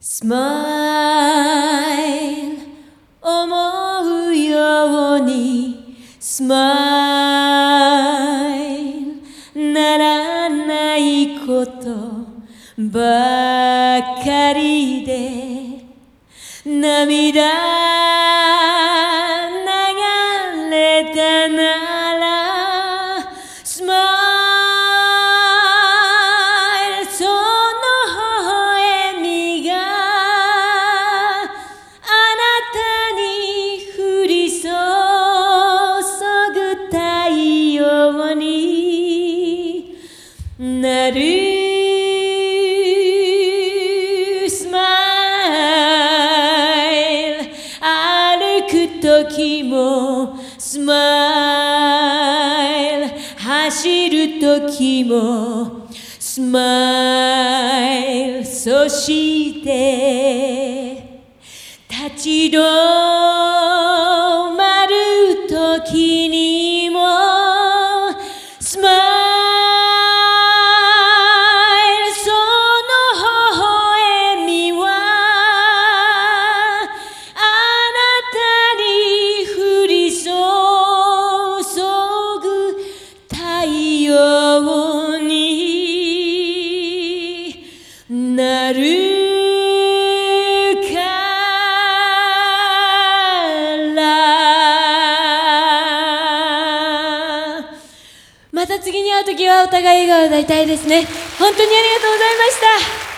スマイル思うようにスマイルならないことばかりで涙流れたならスマイルその微笑みがあなたに降り注ぐ太陽になる時もスマイル走る時もスマイルそして立ち止まる時にもスマイルその微笑みはなるからまた次に会うときはお互い笑顔でいたいですね。本当にありがとうございました。